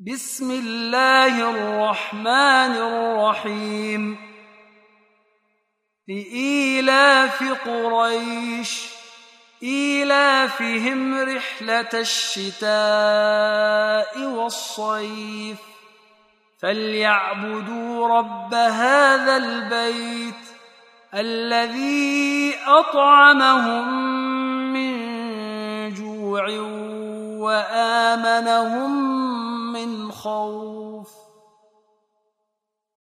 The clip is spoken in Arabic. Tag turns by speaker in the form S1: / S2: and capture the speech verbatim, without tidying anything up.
S1: بسم الله الرحمن الرحيم لإيلاف قريش إيلافهم رحلة الشتاء والصيف فليعبدوا رب هذا البيت الذي أطعمهم من جوع وآمنهم من خوف.